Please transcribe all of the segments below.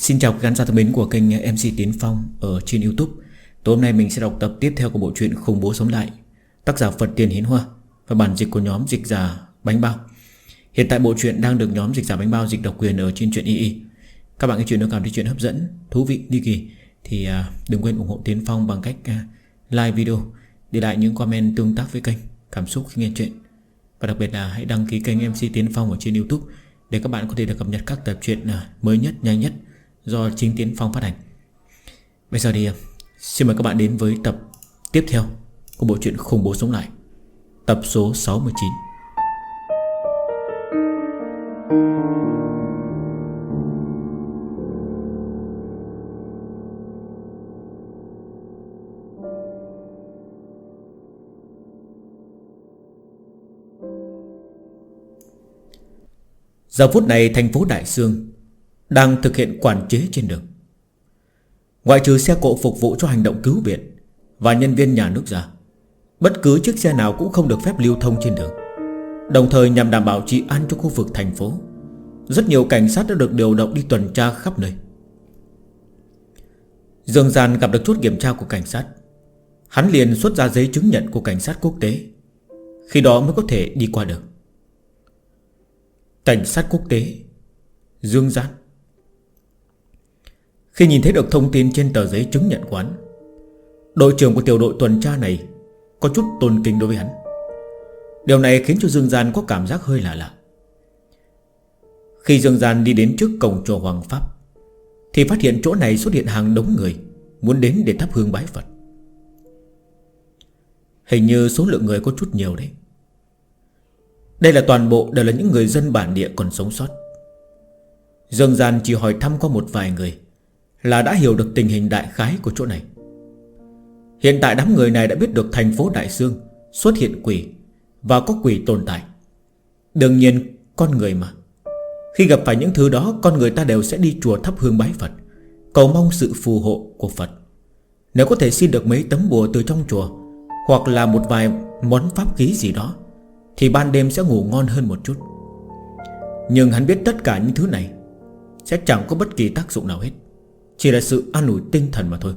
Xin chào các khán giả thân mến của kênh MC Tiến Phong ở trên YouTube. Tối hôm nay mình sẽ đọc tập tiếp theo của bộ truyện Khủng Bố Sống Lại, tác giả Phật Tiền Hiến Hoa và bản dịch của nhóm Dịch Giả Bánh Bao. Hiện tại bộ truyện đang được nhóm Dịch Giả Bánh Bao dịch độc quyền ở trên truyện II. Các bạn nghe chuyện nếu cảm thấy chuyện hấp dẫn, thú vị, ly kỳ thì đừng quên ủng hộ Tiến Phong bằng cách like video, để lại những comment tương tác với kênh, cảm xúc khi nghe chuyện. Và đặc biệt là hãy đăng ký kênh MC Tiến Phong ở trên YouTube để các bạn có thể được cập nhật các tập truyện mới nhất, nhanh nhất do chính Tiến Phong phát hành. Bây giờ thì xin mời các bạn đến với tập tiếp theo của bộ truyện Khủng Bố Sống Lại, tập số 69. Giờ phút này thành phố Đại Xương đang thực hiện quản chế trên đường. Ngoại trừ xe cộ phục vụ cho hành động cứu viện và nhân viên nhà nước ra, bất cứ chiếc xe nào cũng không được phép lưu thông trên đường. Đồng thời nhằm đảm bảo trị an cho khu vực thành phố, rất nhiều cảnh sát đã được điều động đi tuần tra khắp nơi. Dương Gian gặp được chốt kiểm tra của cảnh sát, hắn liền xuất ra giấy chứng nhận của cảnh sát quốc tế, khi đó mới có thể đi qua được. Cảnh sát quốc tế Dương Gian. Khi nhìn thấy được thông tin trên tờ giấy chứng nhận của hắn, đội trưởng của tiểu đội tuần tra này có chút tôn kính đối với hắn. Điều này khiến cho Dương Gian có cảm giác hơi lạ lạ. Khi Dương Gian đi đến trước cổng chùa Hoàng Pháp thì phát hiện chỗ này xuất hiện hàng đống người muốn đến để thắp hương bái Phật. Hình như số lượng người có chút nhiều đấy. Đây là toàn bộ đều là những người dân bản địa còn sống sót. Dương Gian chỉ hỏi thăm qua một vài người là đã hiểu được tình hình đại khái của chỗ này. Hiện tại đám người này đã biết được thành phố Đại Xương xuất hiện quỷ và có quỷ tồn tại. Đương nhiên con người mà, khi gặp phải những thứ đó, con người ta đều sẽ đi chùa thắp hương bái Phật, cầu mong sự phù hộ của Phật. Nếu có thể xin được mấy tấm bùa từ trong chùa, hoặc là một vài món pháp khí gì đó, thì ban đêm sẽ ngủ ngon hơn một chút. Nhưng hắn biết tất cả những thứ này sẽ chẳng có bất kỳ tác dụng nào hết, chỉ là sự an ủi tinh thần mà thôi.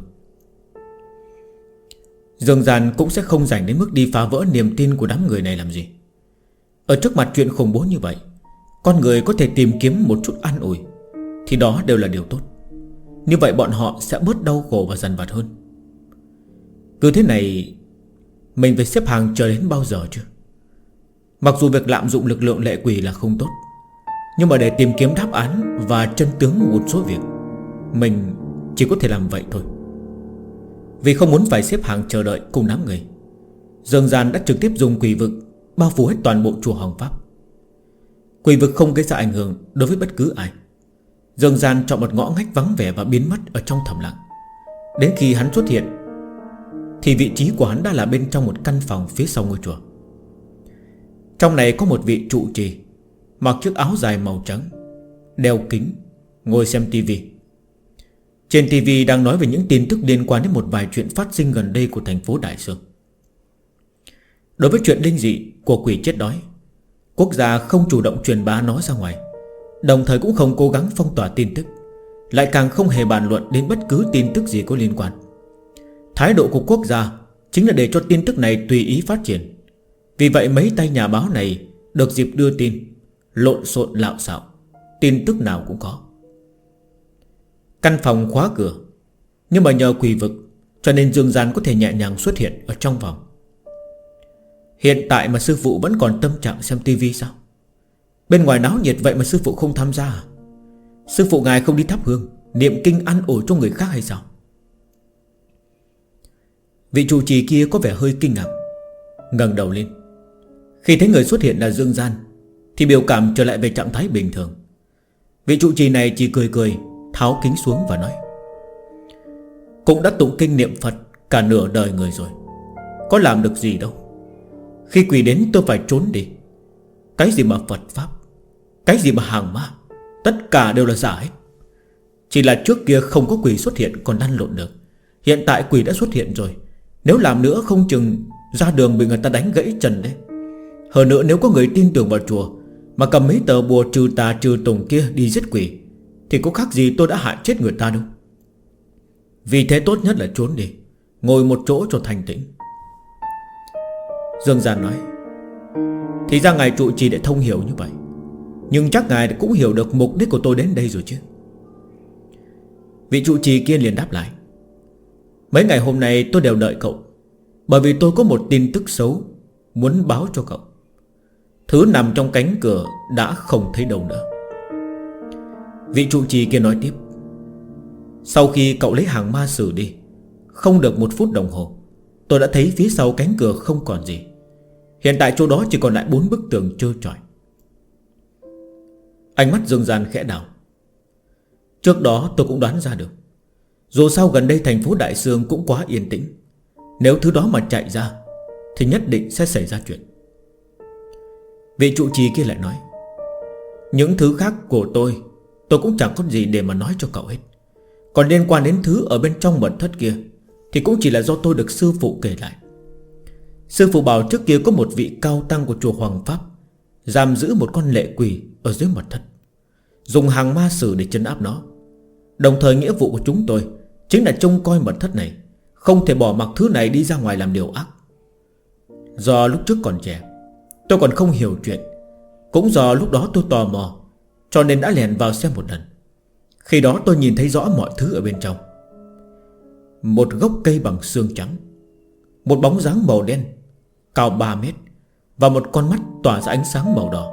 Dương Gian cũng sẽ không dành đến mức đi phá vỡ niềm tin của đám người này làm gì. Ở trước mặt chuyện khủng bố như vậy, con người có thể tìm kiếm một chút an ủi thì đó đều là điều tốt. Như vậy bọn họ sẽ bớt đau khổ và dằn vặt hơn. Cứ thế này mình phải xếp hàng chờ đến bao giờ chứ? Mặc dù việc lạm dụng lực lượng lệ quỷ là không tốt, nhưng mà để tìm kiếm đáp án và chân tướng một số việc, mình chỉ có thể làm vậy thôi. Vì không muốn phải xếp hàng chờ đợi cùng đám người, Dương Gian đã trực tiếp dùng quỷ vực bao phủ hết toàn bộ chùa Hoàng Pháp. Quỷ vực không gây ra ảnh hưởng đối với bất cứ ai. Dương Gian chọn một ngõ ngách vắng vẻ và biến mất ở trong thầm lặng. Đến khi hắn xuất hiện thì vị trí của hắn đã là bên trong một căn phòng phía sau ngôi chùa. Trong này có một vị trụ trì mặc chiếc áo dài màu trắng, đeo kính, ngồi xem tivi. Trên tivi đang nói về những tin tức liên quan đến một vài chuyện phát sinh gần đây của thành phố Đại Xương. Đối với chuyện linh dị của quỷ chết đói, quốc gia không chủ động truyền bá nó ra ngoài, đồng thời cũng không cố gắng phong tỏa tin tức, lại càng không hề bàn luận đến bất cứ tin tức gì có liên quan. Thái độ của quốc gia chính là để cho tin tức này tùy ý phát triển. Vì vậy mấy tay nhà báo này được dịp đưa tin, lộn xộn lạo xạo, tin tức nào cũng có. Căn phòng khóa cửa, nhưng mà nhờ quỷ vực cho nên Dương Gian có thể nhẹ nhàng xuất hiện ở trong phòng. Hiện tại mà sư phụ vẫn còn tâm trạng xem tivi sao? Bên ngoài náo nhiệt vậy mà sư phụ không tham gia à? Sư phụ ngài không đi thắp hương, niệm kinh an ủi cho người khác hay sao? Vị trụ trì kia có vẻ hơi kinh ngạc, ngẩng đầu lên. Khi thấy người xuất hiện là Dương Gian thì biểu cảm trở lại về trạng thái bình thường. Vị trụ trì này chỉ cười cười, tháo kính xuống và nói: cũng đã tụng kinh niệm Phật cả nửa đời người rồi, có làm được gì đâu. Khi quỷ đến tôi phải trốn đi. Cái gì mà Phật Pháp, cái gì mà hàng ma, tất cả đều là giả hết. Chỉ là trước kia không có quỷ xuất hiện còn lăn lộn được, hiện tại quỷ đã xuất hiện rồi, nếu làm nữa không chừng ra đường bị người ta đánh gãy chân đấy. Hơn nữa nếu có người tin tưởng vào chùa mà cầm mấy tờ bùa trừ tà trừ tùng kia đi giết quỷ thì có khác gì tôi đã hại chết người ta đâu. Vì thế tốt nhất là trốn đi, ngồi một chỗ cho thanh tĩnh. Dương Gian nói: Thì ra ngài trụ trì để thông hiểu như vậy, nhưng chắc ngài cũng hiểu được mục đích của tôi đến đây rồi chứ. Vị trụ trì kia liền đáp lại: Mấy ngày hôm nay tôi đều đợi cậu, bởi vì tôi có một tin tức xấu muốn báo cho cậu. Thứ nằm trong cánh cửa đã không thấy đâu nữa. Vị trụ trì kia nói tiếp: Sau khi cậu lấy hàng ma sử đi, không được 1 phút đồng hồ, tôi đã thấy phía sau cánh cửa không còn gì. Hiện tại chỗ đó chỉ còn lại 4 bức tường trơ trọi. Ánh mắt Dương Gian khẽ đảo. Trước đó tôi cũng đoán ra được, dù sao gần đây thành phố Đại Sương cũng quá yên tĩnh, nếu thứ đó mà chạy ra thì nhất định sẽ xảy ra chuyện. Vị trụ trì kia lại nói: Những thứ khác của tôi cũng chẳng có gì để mà nói cho cậu hết. Còn liên quan đến thứ ở bên trong mật thất kia thì cũng chỉ là do tôi được sư phụ kể lại. Sư phụ bảo trước kia có một vị cao tăng của chùa Hoàng Pháp giam giữ một con lệ quỷ ở dưới mật thất, dùng hàng ma sử để trấn áp nó. Đồng thời nghĩa vụ của chúng tôi chính là trông coi mật thất này, không thể bỏ mặc thứ này đi ra ngoài làm điều ác. Do lúc trước còn trẻ, tôi còn không hiểu chuyện, cũng do lúc đó tôi tò mò, cho nên đã lèn vào xem một lần. Khi đó tôi nhìn thấy rõ mọi thứ ở bên trong. Một gốc cây bằng xương trắng, một bóng dáng màu đen cao 3 mét, và một con mắt tỏa ra ánh sáng màu đỏ.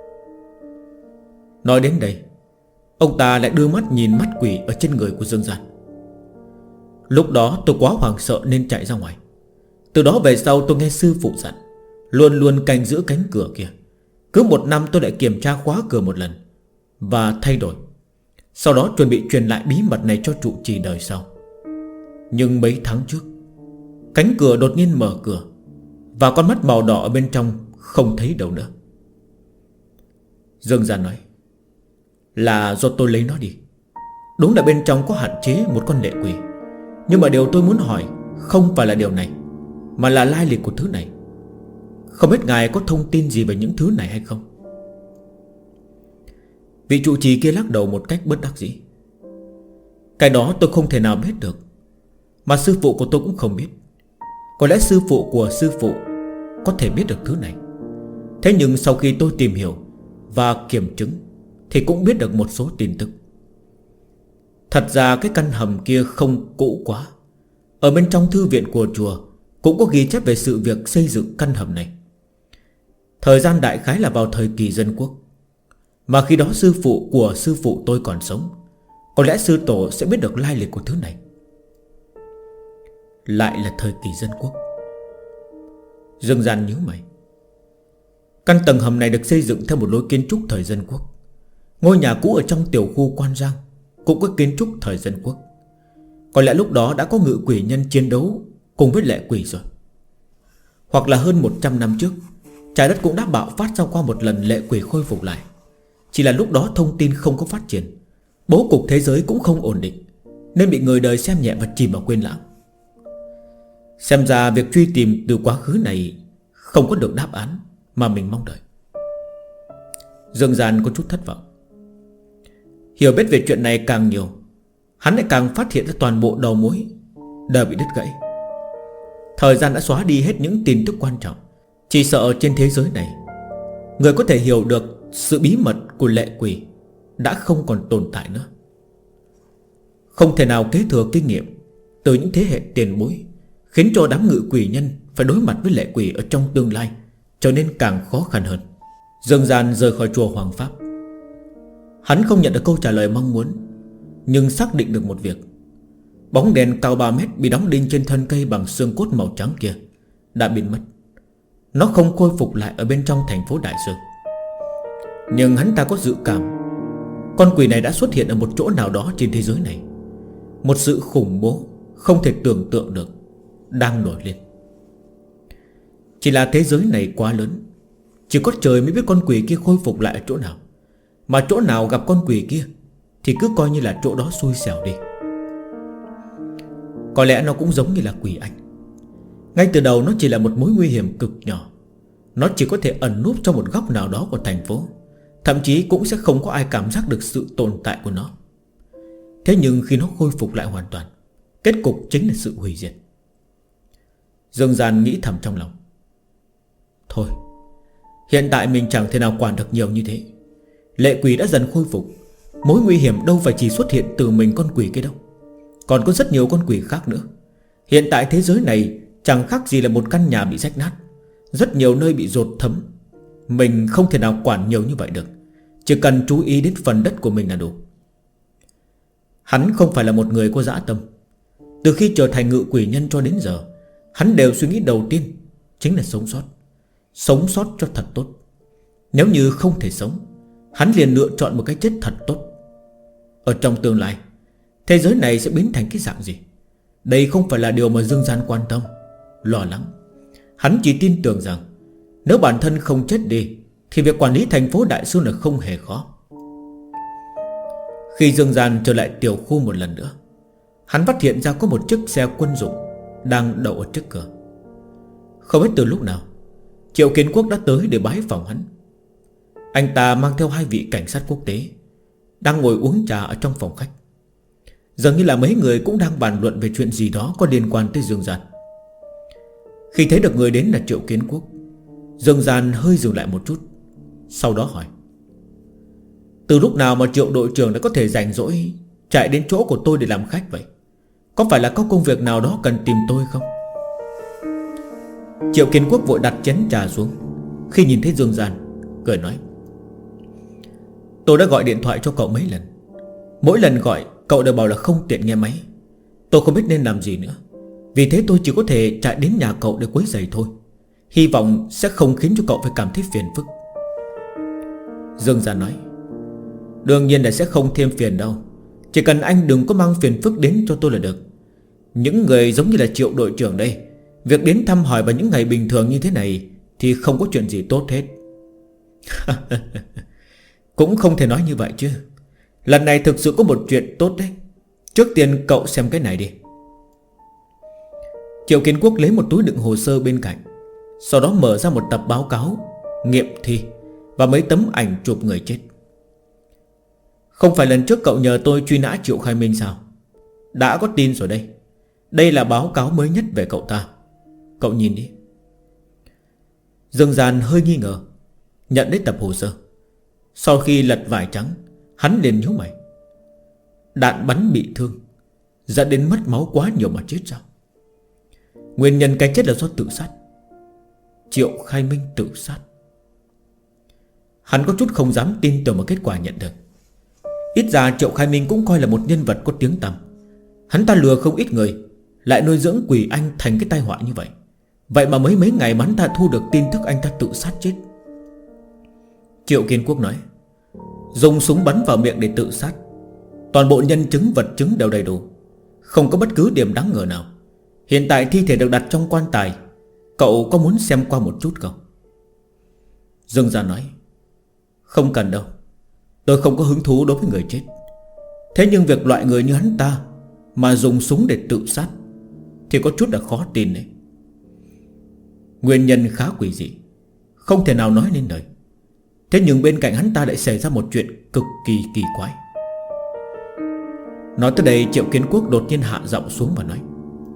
Nói đến đây, ông ta lại đưa mắt nhìn mắt quỷ ở trên người của Dương Gian. Lúc đó tôi quá hoảng sợ nên chạy ra ngoài. Từ đó về sau tôi nghe sư phụ dặn luôn luôn canh giữ cánh cửa kia. Cứ 1 năm tôi lại kiểm tra khóa cửa một lần và thay đổi, sau đó chuẩn bị truyền lại bí mật này cho trụ trì đời sau. Nhưng mấy tháng trước, cánh cửa đột nhiên mở cửa, và con mắt màu đỏ ở bên trong không thấy đâu nữa. Dương Gian nói: Là do tôi lấy nó đi. Đúng là bên trong có hạn chế một con lệ quỷ, nhưng mà điều tôi muốn hỏi không phải là điều này, mà là lai lịch của thứ này. Không biết ngài có thông tin gì về những thứ này hay không? Vị trụ trì kia lắc đầu một cách bất đắc dĩ: Cái đó tôi không thể nào biết được, mà sư phụ của tôi cũng không biết. Có lẽ sư phụ của sư phụ có thể biết được thứ này. Thế nhưng sau khi tôi tìm hiểu và kiểm chứng thì cũng biết được một số tin tức. Thật ra cái căn hầm kia không cũ quá. Ở bên trong thư viện của chùa cũng có ghi chép về sự việc xây dựng căn hầm này. Thời gian đại khái là vào thời kỳ dân quốc, mà khi đó sư phụ của sư phụ tôi còn sống. Có lẽ sư tổ sẽ biết được lai lịch của thứ này. Lại là thời kỳ dân quốc. Dương Gian nhíu mày. Căn tầng hầm này được xây dựng theo một lối kiến trúc thời dân quốc. Ngôi nhà cũ ở trong tiểu khu Quan Giang cũng có kiến trúc thời dân quốc. Có lẽ lúc đó đã có ngự quỷ nhân chiến đấu cùng với lệ quỷ rồi. Hoặc là hơn 100 năm trước, trái đất cũng đã bạo phát ra qua một lần lệ quỷ khôi phục lại. Chỉ là lúc đó thông tin không có phát triển, bố cục thế giới cũng không ổn định, nên bị người đời xem nhẹ và chìm vào quên lãng. Xem ra việc truy tìm từ quá khứ này không có được đáp án mà mình mong đợi. Dương Gian có chút thất vọng. Hiểu biết về chuyện này càng nhiều, hắn lại càng phát hiện ra toàn bộ đầu mối đều bị đứt gãy. Thời gian đã xóa đi hết những tin tức quan trọng. Chỉ sợ trên thế giới này, người có thể hiểu được sự bí mật của lệ quỷ đã không còn tồn tại nữa. Không thể nào kế thừa kinh nghiệm từ những thế hệ tiền bối, khiến cho đám ngự quỷ nhân phải đối mặt với lệ quỷ ở trong tương lai trở nên càng khó khăn hơn. Dương Gian rời khỏi chùa Hoàng Pháp. Hắn không nhận được câu trả lời mong muốn, nhưng xác định được một việc: bóng đèn cao 3 mét bị đóng đinh trên thân cây bằng xương cốt màu trắng kia đã biến mất. Nó không khôi phục lại ở bên trong thành phố Đại Sương. Nhưng hắn ta có dự cảm con quỷ này đã xuất hiện ở một chỗ nào đó trên thế giới này. Một sự khủng bố không thể tưởng tượng được đang nổi lên. Chỉ là thế giới này quá lớn, chỉ có trời mới biết con quỷ kia khôi phục lại ở chỗ nào. Mà chỗ nào gặp con quỷ kia thì cứ coi như là chỗ đó xui xẻo đi. Có lẽ nó cũng giống như là quỷ anh. Ngay từ đầu nó chỉ là một mối nguy hiểm cực nhỏ. Nó chỉ có thể ẩn núp trong một góc nào đó của thành phố. Thậm chí cũng sẽ không có ai cảm giác được sự tồn tại của nó. Thế nhưng khi nó khôi phục lại hoàn toàn, kết cục chính là sự hủy diệt. Dương Gian nghĩ thầm trong lòng: thôi, hiện tại mình chẳng thể nào quản được nhiều như thế. Lệ quỷ đã dần khôi phục, mối nguy hiểm đâu phải chỉ xuất hiện từ mình con quỷ kia đâu, còn có rất nhiều con quỷ khác nữa. Hiện tại thế giới này chẳng khác gì là một căn nhà bị rách nát, rất nhiều nơi bị dột thấm. Mình không thể nào quản nhiều như vậy được, chỉ cần chú ý đến phần đất của mình là đủ. Hắn không phải là một người có dã tâm. Từ khi trở thành ngự quỷ nhân cho đến giờ, hắn đều suy nghĩ đầu tiên chính là sống sót. Sống sót cho thật tốt. Nếu như không thể sống, hắn liền lựa chọn một cái chết thật tốt. Ở trong tương lai, thế giới này sẽ biến thành cái dạng gì, đây không phải là điều mà Dương Gian quan tâm, lo lắng. Hắn chỉ tin tưởng rằng nếu bản thân không chết đi thì việc quản lý thành phố Đại Sơn là không hề khó. Khi Dương Gian trở lại tiểu khu một lần nữa, hắn phát hiện ra có một chiếc xe quân dụng đang đậu ở trước cửa. Không biết từ lúc nào, Triệu Kiến Quốc đã tới để bái phòng hắn. Anh ta mang theo 2 vị cảnh sát quốc tế, đang ngồi uống trà ở trong phòng khách. Dường như là mấy người cũng đang bàn luận về chuyện gì đó có liên quan tới Dương Gian. Khi thấy được người đến là Triệu Kiến Quốc, Dương Gian hơi dừng lại một chút, sau đó hỏi: từ lúc nào mà Triệu đội trưởng đã có thể rảnh rỗi chạy đến chỗ của tôi để làm khách vậy? Có phải là có công việc nào đó cần tìm tôi không? Triệu Kiến Quốc vội đặt chén trà xuống khi nhìn thấy Dương Gian, cười nói: tôi đã gọi điện thoại cho cậu mấy lần, mỗi lần gọi cậu đều bảo là không tiện nghe máy. Tôi không biết nên làm gì nữa, vì thế tôi chỉ có thể chạy đến nhà cậu để quấy rầy thôi. Hy vọng sẽ không khiến cho cậu phải cảm thấy phiền phức. Dương Gian nói: đương nhiên là sẽ không thêm phiền đâu, chỉ cần anh đừng có mang phiền phức đến cho tôi là được. Những người giống như là Triệu đội trưởng đây, việc đến thăm hỏi vào những ngày bình thường như thế này thì không có chuyện gì tốt hết. Cũng không thể nói như vậy chứ. Lần này thực sự có một chuyện tốt đấy. Trước tiên cậu xem cái này đi. Triệu Kiến Quốc lấy một túi đựng hồ sơ bên cạnh, sau đó mở ra một tập báo cáo nghiệm thi và mấy tấm ảnh chụp người chết. Không phải lần trước cậu nhờ tôi truy nã Triệu Khai Minh sao? Đã có tin rồi đây. Đây là báo cáo mới nhất về cậu ta. Cậu nhìn đi. Dương Gian hơi nghi ngờ, nhận lấy tập hồ sơ. Sau khi lật vải trắng, hắn liền nhíu mày. Đạn bắn bị thương, dẫn đến mất máu quá nhiều mà chết sao? Nguyên nhân cái chết là do tự sát. Triệu Khai Minh tự sát. Hắn có chút không dám tin tưởng vào kết quả nhận được. Ít ra Triệu Khai Minh cũng coi là một nhân vật có tiếng tăm. Hắn ta lừa không ít người, lại nuôi dưỡng quỷ anh thành cái tai họa như vậy. Vậy mà mấy ngày mà hắn ta thu được tin tức anh ta tự sát chết. Triệu Kiến Quốc nói: dùng súng bắn vào miệng để tự sát. Toàn bộ nhân chứng vật chứng đều đầy đủ, không có bất cứ điểm đáng ngờ nào. Hiện tại thi thể được đặt trong quan tài, cậu có muốn xem qua một chút không? Dương Gian nói: không cần đâu, tôi không có hứng thú đối với người chết. Thế nhưng việc loại người như hắn ta mà dùng súng để tự sát thì có chút là khó tin đấy. Nguyên nhân khá quỷ dị, không thể nào nói nên lời. Thế nhưng bên cạnh hắn ta lại xảy ra một chuyện cực kỳ kỳ quái. Nói tới đây, Triệu Kiến Quốc đột nhiên hạ giọng xuống và nói: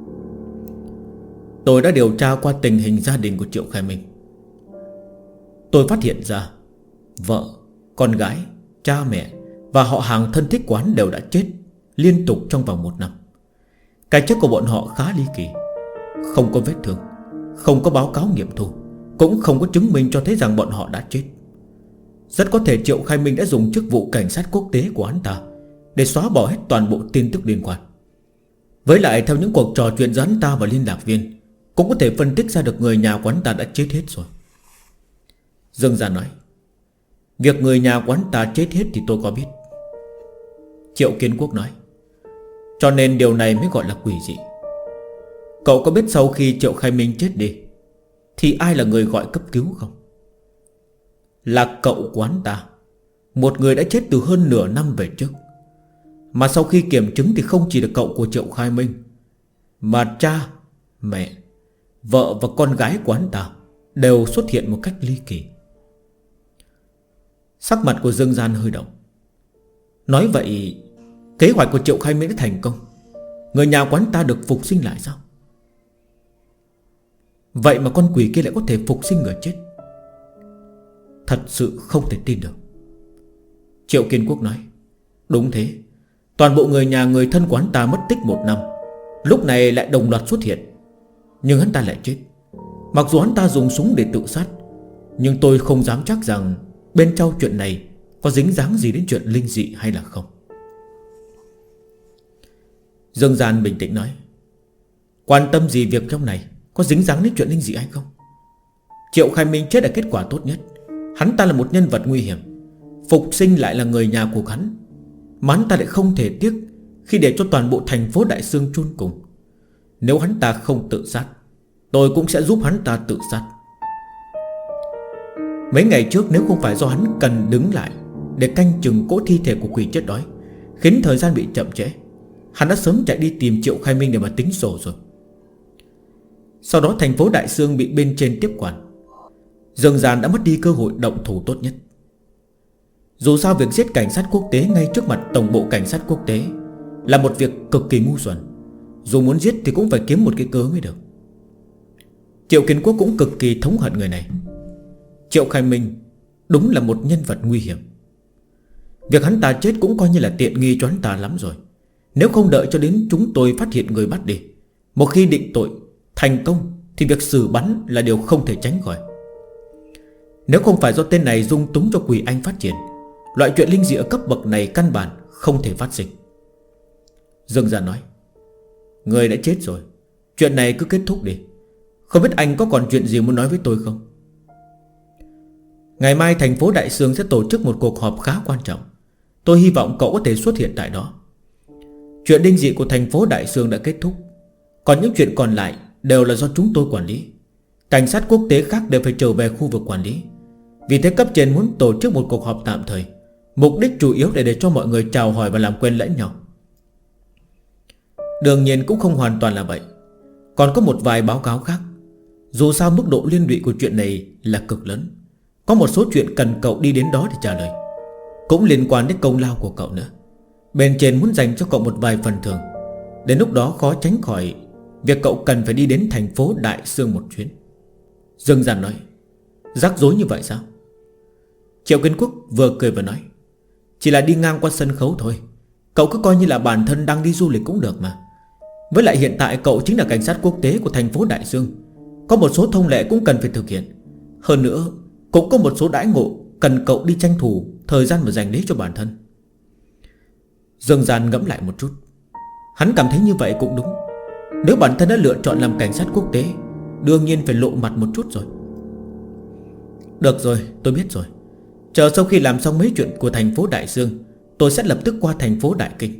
tôi đã điều tra qua tình hình gia đình của Triệu Khai Minh. Tôi phát hiện ra vợ, con gái, cha mẹ và họ hàng thân thích của hắn đều đã chết liên tục trong vòng 1 năm. Cái chết của bọn họ khá ly kỳ. Không có vết thương, không có báo cáo nghiệm thu, cũng không có chứng minh cho thấy rằng bọn họ đã chết. Rất có thể Triệu Khai Minh đã dùng chức vụ cảnh sát quốc tế của hắn ta để xóa bỏ hết toàn bộ tin tức liên quan. Với lại theo những cuộc trò chuyện giữa hắn ta và liên lạc viên, cũng có thể phân tích ra được người nhà của hắn ta đã chết hết rồi. Dương Gian nói: việc người nhà của hắn ta chết hết thì tôi có biết. Triệu Kiến Quốc nói: cho nên điều này mới gọi là quỷ dị. Cậu có biết sau khi Triệu Khai Minh chết đi thì ai là người gọi cấp cứu không? Là cậu của hắn ta, một người đã chết từ hơn nửa năm về trước. Mà sau khi kiểm chứng thì không chỉ là cậu của Triệu Khai Minh, mà cha, mẹ, vợ và con gái của hắn ta đều xuất hiện một cách ly kỳ. Sắc mặt của Dương Gian hơi động. Nói vậy Kế hoạch của Triệu Khai Minh đã thành công. Người nhà quán ta được phục sinh lại sao? Vậy mà con quỷ kia lại có thể phục sinh người chết. Thật sự không thể tin được. Triệu Kiến Quốc nói: Đúng thế. Toàn bộ người nhà người thân quán ta mất tích 1 năm, lúc này lại đồng loạt xuất hiện. Nhưng hắn ta lại chết. Mặc dù hắn ta dùng súng để tự sát, nhưng tôi không dám chắc rằng bên trong chuyện này có dính dáng gì đến chuyện linh dị hay là không. Dương Gian bình tĩnh nói: Quan tâm gì việc trong này có dính dáng đến chuyện linh dị hay không? Triệu Khai Minh chết là kết quả tốt nhất. Hắn ta là một nhân vật nguy hiểm, phục sinh lại là người nhà của hắn, mà hắn ta lại không thể tiếc khi để cho toàn bộ thành phố Đại Sương chôn cùng. Nếu hắn ta không tự sát, tôi cũng sẽ giúp hắn ta tự sát. Mấy ngày trước nếu không phải do hắn cần đứng lại để canh chừng cỗ thi thể của quỷ chết đói, khiến thời gian bị chậm trễ, hắn đã sớm chạy đi tìm Triệu Khai Minh để mà tính sổ rồi. Sau đó thành phố Đại Sương bị bên trên tiếp quản, Dương Gian đã mất đi cơ hội động thủ tốt nhất. Dù sao việc giết cảnh sát quốc tế ngay trước mặt tổng bộ cảnh sát quốc tế là một việc cực kỳ ngu xuẩn. Dù muốn giết thì cũng phải kiếm một cái cớ mới được. Triệu Kiến Quốc cũng cực kỳ thống hận người này. Triệu Khai Minh đúng là một nhân vật nguy hiểm. Việc hắn ta chết cũng coi như là tiện nghi cho hắn ta lắm rồi. Nếu không đợi cho đến chúng tôi phát hiện người bắt đi, một khi định tội thành công thì việc xử bắn là điều không thể tránh khỏi. Nếu không phải do tên này dung túng cho Quỷ Anh phát triển, loại chuyện linh dị ở cấp bậc này căn bản không thể phát sinh. Dương Gia nói: Người đã chết rồi, chuyện này cứ kết thúc đi. Không biết anh có còn chuyện gì muốn nói với tôi không? Ngày mai thành phố Đại Sương sẽ tổ chức một cuộc họp khá quan trọng. Tôi hy vọng cậu có thể xuất hiện tại đó. Chuyện linh dị của thành phố Đại Sương đã kết thúc, còn những chuyện còn lại đều là do chúng tôi quản lý. Cảnh sát quốc tế khác đều phải trở về khu vực quản lý. Vì thế cấp trên muốn tổ chức một cuộc họp tạm thời, mục đích chủ yếu để cho mọi người chào hỏi và làm quen lẫn nhau. Đương nhiên cũng không hoàn toàn là vậy. Còn có một vài báo cáo khác. Dù sao mức độ liên lụy của chuyện này là cực lớn. Có một số chuyện cần cậu đi đến đó để trả lời, cũng liên quan đến công lao của cậu nữa. Bên trên muốn dành cho cậu một vài phần thưởng. Đến lúc đó khó tránh khỏi việc cậu cần phải đi đến thành phố Đại Sương một chuyến. Dương Gian nói: Rắc rối như vậy sao? Triệu Kiến Quốc vừa cười vừa nói: Chỉ là đi ngang qua sân khấu thôi. Cậu cứ coi như là bản thân đang đi du lịch cũng được mà. Với lại hiện tại cậu chính là cảnh sát quốc tế của thành phố Đại Sương, có một số thông lệ cũng cần phải thực hiện. Hơn nữa cũng có một số đãi ngộ cần cậu đi tranh thủ thời gian mà dành đấy cho bản thân. Dương Gian ngẫm lại một chút. Hắn cảm thấy như vậy cũng đúng. Nếu bản thân đã lựa chọn làm cảnh sát quốc tế, đương nhiên phải lộ mặt một chút rồi. Được rồi, tôi biết rồi. Chờ sau khi làm xong mấy chuyện của thành phố Đại Sương, tôi sẽ lập tức qua thành phố Đại Kinh.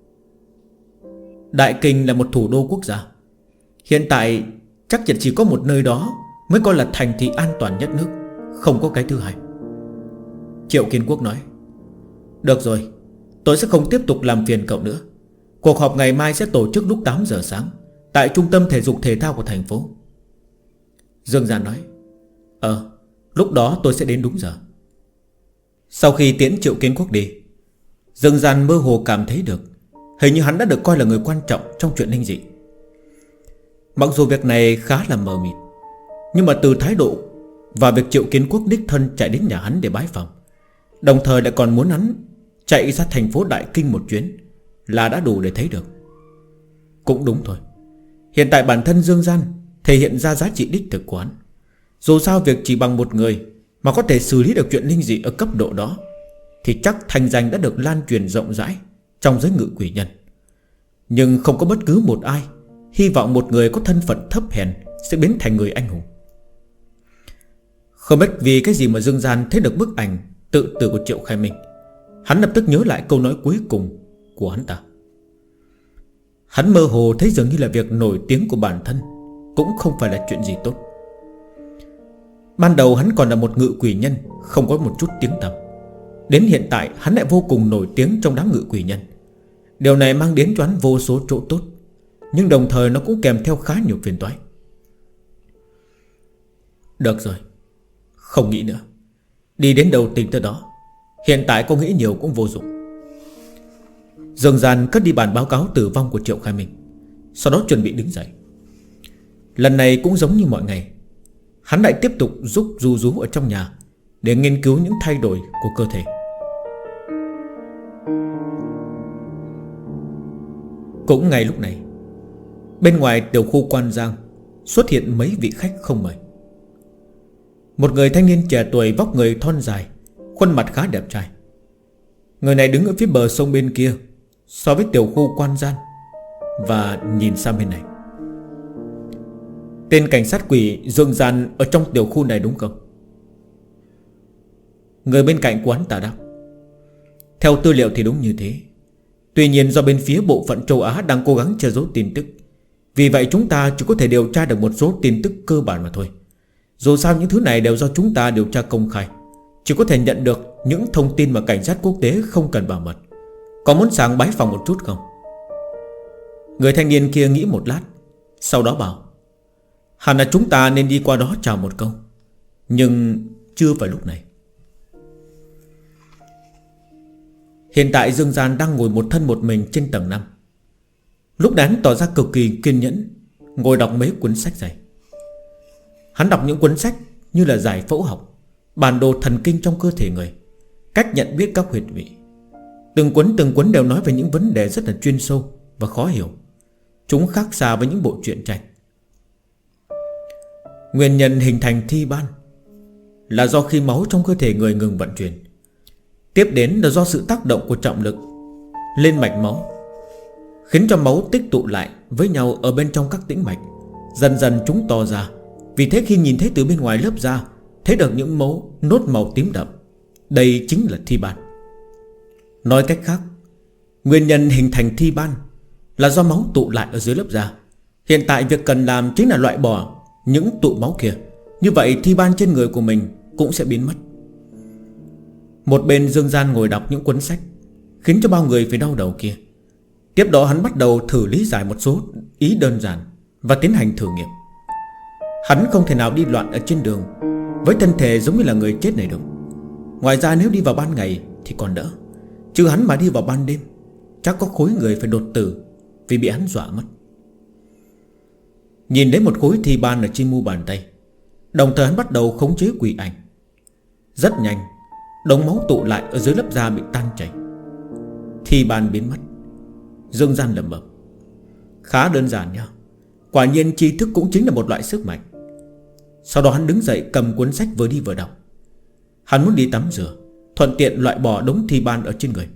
Đại Kinh là một thủ đô quốc gia. Hiện tại chắc chắn chỉ có một nơi đó mới coi là thành thị an toàn nhất nước, không có cái thứ hai. Triệu Kiến Quốc nói: Được rồi, tôi sẽ không tiếp tục làm phiền cậu nữa. Cuộc họp ngày mai sẽ tổ chức lúc 8 giờ sáng tại trung tâm thể dục thể thao của thành phố. Dương Gian nói: Lúc đó tôi sẽ đến đúng giờ. Sau khi tiễn Triệu Kiến Quốc đi, Dương Gian mơ hồ cảm thấy được hình như hắn đã được coi là người quan trọng trong chuyện linh dị. Mặc dù việc này khá là mờ mịt, nhưng mà từ thái độ và việc Triệu Kiến Quốc đích thân chạy đến nhà hắn để bái phòng, đồng thời lại còn muốn hắn chạy ra thành phố Đại Kinh một chuyến, là đã đủ để thấy được. Cũng đúng thôi. Hiện tại bản thân Dương Gian thể hiện ra giá trị đích thực của hắn. Dù sao việc chỉ bằng một người mà có thể xử lý được chuyện linh dị ở cấp độ đó, thì chắc thành danh đã được lan truyền rộng rãi trong giới ngự quỷ nhân. Nhưng không có bất cứ một ai hy vọng một người có thân phận thấp hèn sẽ biến thành người anh hùng. Không biết vì cái gì mà Dương Gian thấy được bức ảnh tự tử của Triệu Khai Minh, hắn lập tức nhớ lại câu nói cuối cùng của hắn ta. Hắn mơ hồ thấy dường như là việc nổi tiếng của bản thân cũng không phải là chuyện gì tốt. Ban đầu hắn còn là một ngự quỷ nhân, không có một chút tiếng tăm. Đến hiện tại hắn lại vô cùng nổi tiếng trong đám ngự quỷ nhân. Điều này mang đến cho hắn vô số chỗ tốt, nhưng đồng thời nó cũng kèm theo khá nhiều phiền toái. Được rồi, không nghĩ nữa. Đi đến đâu tính tới đó. Hiện tại có nghĩ nhiều cũng vô dụng. Dương Gian cất đi bản báo cáo tử vong của Triệu Khai Minh, sau đó chuẩn bị đứng dậy. Lần này cũng giống như mọi ngày, hắn lại tiếp tục giúp Du Du ở trong nhà để nghiên cứu những thay đổi của cơ thể. Cũng ngay lúc này, bên ngoài tiểu khu Quan Giang xuất hiện mấy vị khách không mời. Một người thanh niên trẻ tuổi, vóc người thon dài, khuôn mặt khá đẹp trai. Người này đứng ở phía bờ sông bên kia so với tiểu khu Quan Giang và nhìn sang bên này. Tên cảnh sát quỷ Dương Gian ở trong tiểu khu này đúng không? Người bên cạnh của hắn ta đáp. Theo tư liệu thì đúng như thế. Tuy nhiên do bên phía bộ phận châu Á đang cố gắng che giấu tin tức, vì vậy chúng ta chỉ có thể điều tra được một số tin tức cơ bản mà thôi. Dù sao những thứ này đều do chúng ta điều tra công khai, chỉ có thể nhận được những thông tin mà cảnh sát quốc tế không cần bảo mật. Có muốn sang bái phòng một chút không? Người thanh niên kia nghĩ một lát, sau đó bảo, hẳn là chúng ta nên đi qua đó chào một câu, nhưng chưa phải lúc này. Hiện tại Dương Gian đang ngồi một thân một mình trên tầng 5. Lúc đó hắn tỏ ra cực kỳ kiên nhẫn, ngồi đọc mấy cuốn sách dày. Hắn đọc những cuốn sách như là giải phẫu học, bản đồ thần kinh trong cơ thể người, cách nhận biết các huyệt vị. Từng cuốn đều nói về những vấn đề rất là chuyên sâu và khó hiểu. Chúng khác xa với những bộ truyện tranh. Nguyên nhân hình thành thi ban là do khi máu trong cơ thể người ngừng vận chuyển. Tiếp đến là do sự tác động của trọng lực lên mạch máu, khiến cho máu tích tụ lại với nhau ở bên trong các tĩnh mạch. Dần dần chúng to ra. Vì thế khi nhìn thấy từ bên ngoài lớp da, thấy được những nốt màu tím đậm. Đây chính là thi ban. Nói cách khác, nguyên nhân hình thành thi ban là do máu tụ lại ở dưới lớp da. Hiện tại việc cần làm chính là loại bỏ những tụ máu kia. Như vậy thi ban trên người của mình cũng sẽ biến mất. Một bên Dương Gian ngồi đọc những cuốn sách, khiến cho bao người phải đau đầu kia. Tiếp đó hắn bắt đầu thử lý giải một số ý đơn giản và tiến hành thử nghiệm. Hắn không thể nào đi loạn ở trên đường với thân thể giống như là người chết này được. Ngoài ra nếu đi vào ban ngày thì còn đỡ, chứ hắn mà đi vào ban đêm, chắc có khối người phải đột tử vì bị hắn dọa mất. Nhìn đến một khối thi ban ở trên mu bàn tay, đồng thời hắn bắt đầu khống chế quỷ ảnh. Rất nhanh, đống máu tụ lại ở dưới lớp da bị tan chảy, thi ban biến mất. Dương Gian lẩm bẩm, khá đơn giản nha. Quả nhiên tri thức cũng chính là một loại sức mạnh. Sau đó hắn đứng dậy cầm cuốn sách vừa đi vừa đọc. Hắn muốn đi tắm rửa, thuận tiện loại bỏ đống thi ban ở trên người.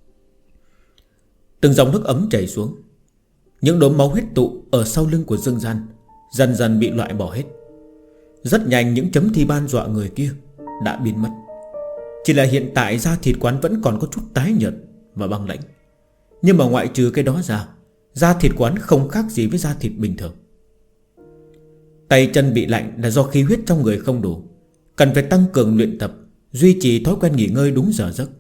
Từng dòng nước ấm chảy xuống. Những đốm máu huyết tụ ở sau lưng của Dương Gian dần dần bị loại bỏ hết. Rất nhanh những chấm thi ban dọa người kia đã biến mất. Chỉ là hiện tại da thịt quán vẫn còn có chút tái nhợt và băng lãnh. Nhưng mà ngoại trừ cái đó ra, da thịt quán không khác gì với da thịt bình thường. Tay chân bị lạnh là do khí huyết trong người không đủ, cần phải tăng cường luyện tập, duy trì thói quen nghỉ ngơi đúng giờ giấc.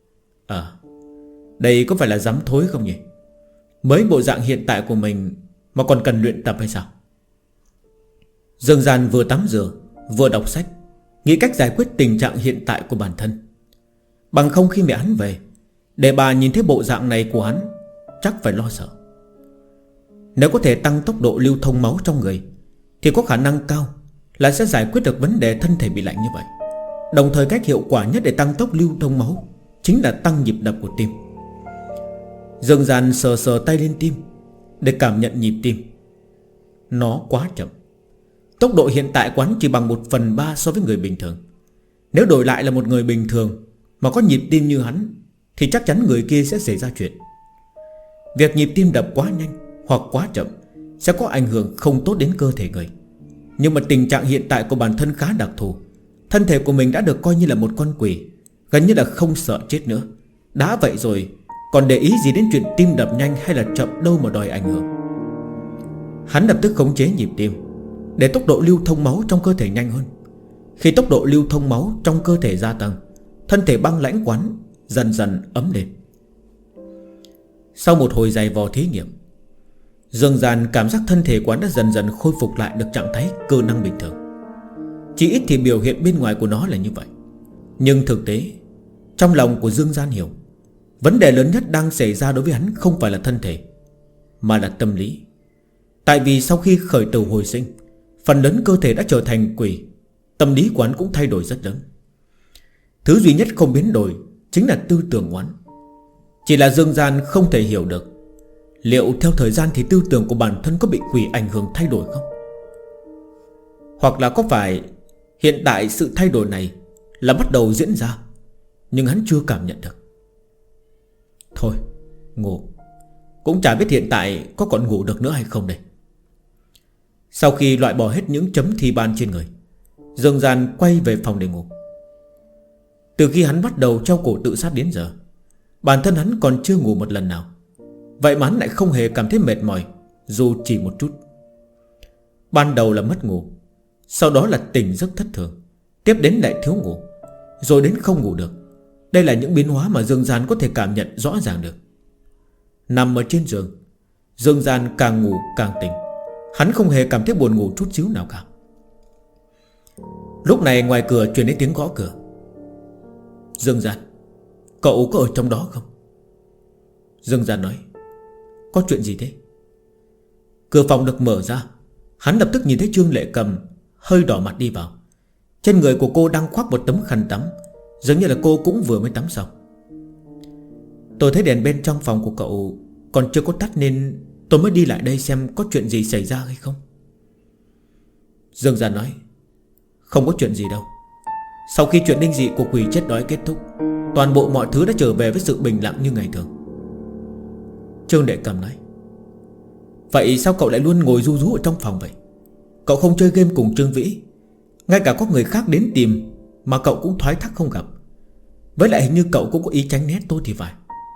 Đây có phải là dám thối không nhỉ? Mới bộ dạng hiện tại của mình mà còn cần luyện tập hay sao? Dương Gian vừa tắm rửa vừa đọc sách, nghĩ cách giải quyết tình trạng hiện tại của bản thân. Bằng không khi mẹ hắn về, để bà nhìn thấy bộ dạng này của hắn, chắc phải lo sợ. Nếu có thể tăng tốc độ lưu thông máu trong người, thì có khả năng cao là sẽ giải quyết được vấn đề thân thể bị lạnh như vậy. Đồng thời cách hiệu quả nhất để tăng tốc lưu thông máu chính là tăng nhịp đập của tim. Dương Gian sờ sờ tay lên tim để cảm nhận nhịp tim. Nó quá chậm. Tốc độ hiện tại quán chỉ bằng 1/3 so với người bình thường. Nếu đổi lại là một người bình thường mà có nhịp tim như hắn, thì chắc chắn người kia sẽ xảy ra chuyện. Việc nhịp tim đập quá nhanh hoặc quá chậm sẽ có ảnh hưởng không tốt đến cơ thể người. Nhưng mà tình trạng hiện tại của bản thân khá đặc thù. Thân thể của mình đã được coi như là một con quỷ, gần như là không sợ chết nữa. Đã vậy rồi, còn để ý gì đến chuyện tim đập nhanh hay là chậm đâu mà đòi ảnh hưởng. Hắn lập tức khống chế nhịp tim để tốc độ lưu thông máu trong cơ thể nhanh hơn. Khi tốc độ lưu thông máu trong cơ thể gia tăng, thân thể băng lãnh quán dần dần ấm lên. Sau một hồi dài vò thí nghiệm, Dương Gian cảm giác thân thể quán đã dần dần khôi phục lại được trạng thái cơ năng bình thường. Chỉ ít thì biểu hiện bên ngoài của nó là như vậy. Nhưng thực tế, trong lòng của Dương Gian hiểu, Vấn đề lớn nhất đang xảy ra đối với hắn không phải là thân thể, mà là tâm lý. Tại vì sau khi khởi tử hồi sinh, phần lớn cơ thể đã trở thành quỷ, tâm lý của hắn cũng thay đổi rất lớn. Thứ duy nhất không biến đổi chính là tư tưởng của hắn. Chỉ là Dương Gian không thể hiểu được liệu theo thời gian thì tư tưởng của bản thân có bị quỷ ảnh hưởng thay đổi không? Hoặc là có phải hiện tại sự thay đổi này là bắt đầu diễn ra, nhưng hắn chưa cảm nhận được. Thôi, ngủ. Cũng chả biết hiện tại có còn ngủ được nữa hay không đây. Sau khi loại bỏ hết những chấm thi ban trên người, Dương Gian quay về phòng để ngủ. Từ khi hắn bắt đầu treo cổ tự sát đến giờ, bản thân hắn còn chưa ngủ một lần nào. Vậy mà hắn lại không hề cảm thấy mệt mỏi, dù chỉ một chút. Ban đầu là mất ngủ, sau đó là tỉnh giấc thất thường, tiếp đến lại thiếu ngủ, rồi đến không ngủ được. Đây là những biến hóa mà Dương Gian có thể cảm nhận rõ ràng được. Nằm ở trên giường, Dương Gian càng ngủ càng tỉnh. Hắn không hề cảm thấy buồn ngủ chút xíu nào cả. Lúc này ngoài cửa truyền đến tiếng gõ cửa. Dương Gian, cậu có ở trong đó không? Dương Gian nói, có chuyện gì thế? Cửa phòng được mở ra. Hắn lập tức nhìn thấy Trương Lệ Cầm hơi đỏ mặt đi vào. Trên người của cô đang khoác một tấm khăn tắm, giống như là cô cũng vừa mới tắm xong. Tôi thấy đèn bên trong phòng của cậu còn chưa có tắt, nên tôi mới đi lại đây xem có chuyện gì xảy ra hay không. Dương Gian nói, không có chuyện gì đâu. Sau khi chuyện linh dị của quỷ chết đói kết thúc, toàn bộ mọi thứ đã trở về với sự bình lặng như ngày thường. Trương Đệ Cầm nói, vậy sao cậu lại luôn ngồi ru rú ở trong phòng vậy? Cậu không chơi game cùng Trương Vĩ, ngay cả có người khác đến tìm mà cậu cũng thoái thác không gặp. Với lại hình như cậu cũng có ý tránh né tôi thì phải.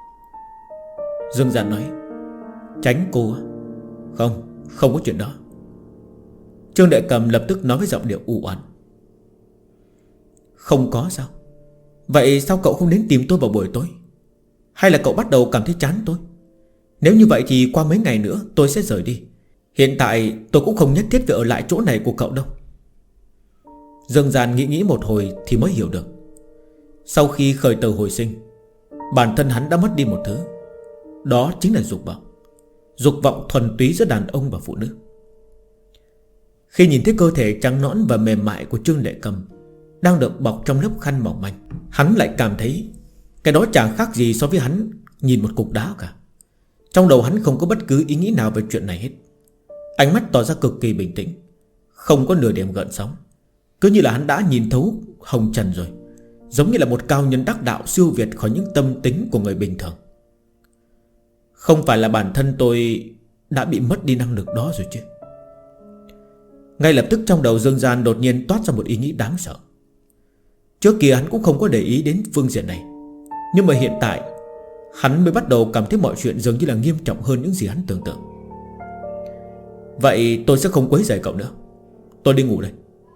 Dương Gian nói, tránh cô á? Không, không có chuyện đó. Trương Đệ Cầm lập tức nói với giọng điệu u oán. Không có sao? Vậy sao cậu không đến tìm tôi vào buổi tối? Hay là cậu bắt đầu cảm thấy chán tôi? Nếu như vậy thì qua mấy ngày nữa tôi sẽ rời đi. Hiện tại tôi cũng không nhất thiết phải ở lại chỗ này của cậu đâu. Dương Gian nghĩ một hồi thì mới hiểu được. Sau khi khởi tử hồi sinh, bản thân hắn đã mất đi một thứ. Đó chính là dục vọng. Dục vọng thuần túy giữa đàn ông và phụ nữ. Khi nhìn thấy cơ thể trắng nõn và mềm mại của Trương Lệ Cầm đang được bọc trong lớp khăn mỏng manh, hắn lại cảm thấy cái đó chẳng khác gì so với hắn nhìn một cục đá cả. Trong đầu hắn không có bất cứ ý nghĩ nào về chuyện này hết. Ánh mắt tỏ ra cực kỳ bình tĩnh, không có nửa điểm gợn sóng. Cứ như là hắn đã nhìn thấu hồng trần rồi, giống như là một cao nhân đắc đạo siêu việt khỏi những tâm tính của người bình thường. Không phải là bản thân tôi đã bị mất đi năng lực đó rồi chứ? Ngay lập tức trong đầu Dương Gian đột nhiên toát ra một ý nghĩ đáng sợ. Trước kia hắn cũng không có để ý đến phương diện này, nhưng mà hiện tại hắn mới bắt đầu cảm thấy mọi chuyện dường như là nghiêm trọng hơn những gì hắn tưởng tượng. Vậy tôi sẽ không quấy rầy cậu nữa, tôi đi ngủ đây.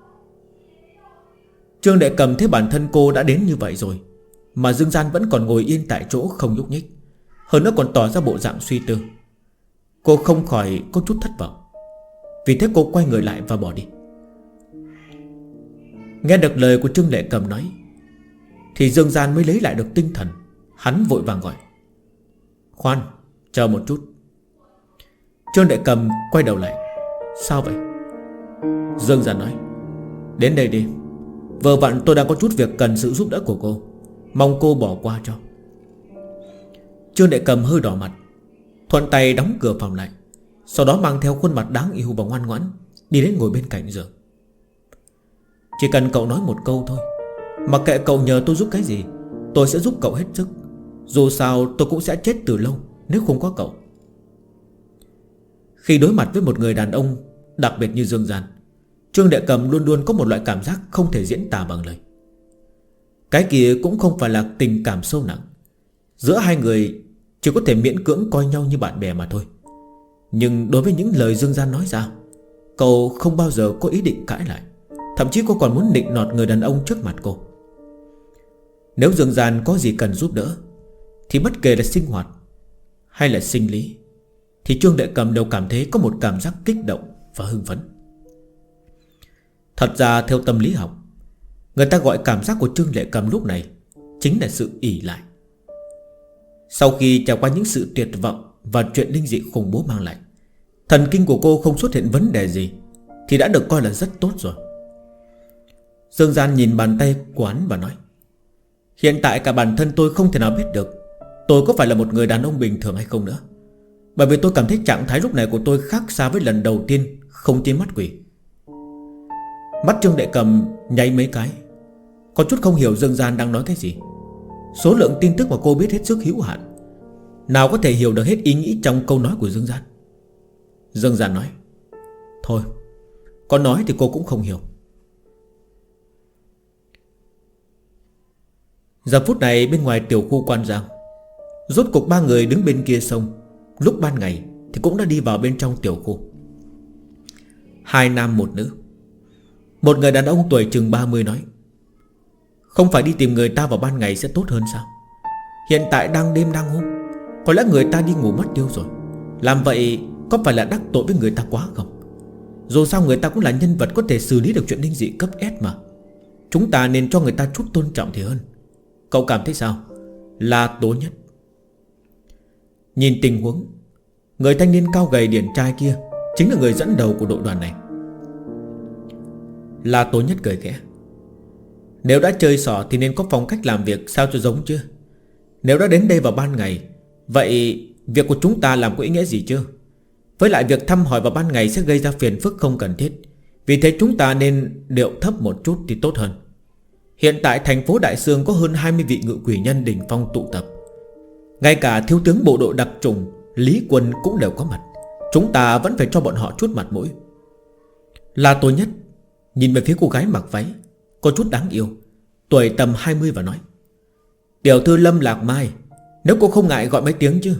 Trương Đệ Cầm thấy bản thân cô đã đến như vậy rồi, mà Dương Gian vẫn còn ngồi yên tại chỗ không nhúc nhích, hơn nữa còn tỏ ra bộ dạng suy tư. Cô không khỏi có chút thất vọng. Vì thế cô quay người lại và bỏ đi. Nghe được lời của Trương Lệ Cầm nói thì Dương Gian mới lấy lại được tinh thần. Hắn vội vàng gọi, khoan, chờ một chút. Trương Lệ Cầm quay đầu lại, sao vậy? Dương Gian nói, đến đây đi. Vừa vặn tôi đang có chút việc cần sự giúp đỡ của cô, mong cô bỏ qua cho. Trương Lệ Cầm hơi đỏ mặt, thuận tay đóng cửa phòng lại, sau đó mang theo khuôn mặt đáng yêu và ngoan ngoãn đi đến ngồi bên cạnh giường. Chỉ cần cậu nói một câu thôi, mặc kệ cậu nhờ tôi giúp cái gì, tôi sẽ giúp cậu hết sức. Dù sao tôi cũng sẽ chết từ lâu nếu không có cậu. Khi đối mặt với một người đàn ông đặc biệt như Dương Gian, Trương Đệ Cầm luôn luôn có một loại cảm giác không thể diễn tả bằng lời. Cái kia cũng không phải là tình cảm sâu nặng. Giữa hai người chỉ có thể miễn cưỡng coi nhau như bạn bè mà thôi. Nhưng đối với những lời Dương Gian nói ra, cậu không bao giờ có ý định cãi lại. Thậm chí cô còn muốn nịnh nọt người đàn ông trước mặt cô. Nếu Dương Gian có gì cần giúp đỡ thì bất kể là sinh hoạt hay là sinh lý thì Trương Đệ Cầm đều cảm thấy có một cảm giác kích động và hưng phấn. Thật ra theo tâm lý học, người ta gọi cảm giác của Trương Lệ Cầm lúc này chính là sự ỷ lại. Sau khi trải qua những sự tuyệt vọng và chuyện linh dị khủng bố mang lại, thần kinh của cô không xuất hiện vấn đề gì thì đã được coi là rất tốt rồi. Dương Gian nhìn bàn tay của hắn và nói: hiện tại cả bản thân tôi không thể nào biết được tôi có phải là một người đàn ông bình thường hay không nữa. Bởi vì tôi cảm thấy trạng thái lúc này của tôi khác xa với lần đầu tiên không chế mắt quỷ. Mắt Trương Đệ Cầm nháy mấy cái, có chút không hiểu Dương Gian đang nói cái gì. Số lượng tin tức mà cô biết hết sức hữu hạn, nào có thể hiểu được hết ý nghĩ trong câu nói của Dương Gian. Dương Gian nói: thôi, có nói thì cô cũng không hiểu. Giờ phút này bên ngoài tiểu khu Quan Giang, rốt cục ba người đứng bên kia sông lúc ban ngày thì cũng đã đi vào bên trong tiểu khu. Hai nam một nữ. Một người đàn ông tuổi chừng 30 nói: không phải đi tìm người ta vào ban ngày sẽ tốt hơn sao? Hiện tại đang đêm đang hôm, có lẽ người ta đi ngủ mất tiêu rồi. Làm vậy có phải là đắc tội với người ta quá không? Dù sao người ta cũng là nhân vật có thể xử lý được chuyện linh dị cấp S mà. Chúng ta nên cho người ta chút tôn trọng thì hơn. Cậu cảm thấy sao? Là Tố Nhất. Nhìn tình huống, người thanh niên cao gầy điển trai kia chính là người dẫn đầu của đội đoàn này. La Tố Nhất cười khẽ: nếu đã chơi xỏ thì nên có phong cách làm việc sao cho giống chứ. Nếu đã đến đây vào ban ngày, vậy việc của chúng ta làm có ý nghĩa gì chưa? Với lại việc thăm hỏi vào ban ngày sẽ gây ra phiền phức không cần thiết. Vì thế chúng ta nên điệu thấp một chút thì tốt hơn. Hiện tại thành phố Đại Sương có hơn 20 vị ngự quỷ nhân đỉnh phong tụ tập. Ngay cả thiếu tướng bộ đội đặc trùng Lý Quân cũng đều có mặt. Chúng ta vẫn phải cho bọn họ chút mặt mũi. La Tố Nhất nhìn về phía cô gái mặc váy có chút đáng yêu, tuổi tầm 20 và nói: tiểu thư Lâm Lạc Mai, nếu cô không ngại gọi mấy tiếng chứ.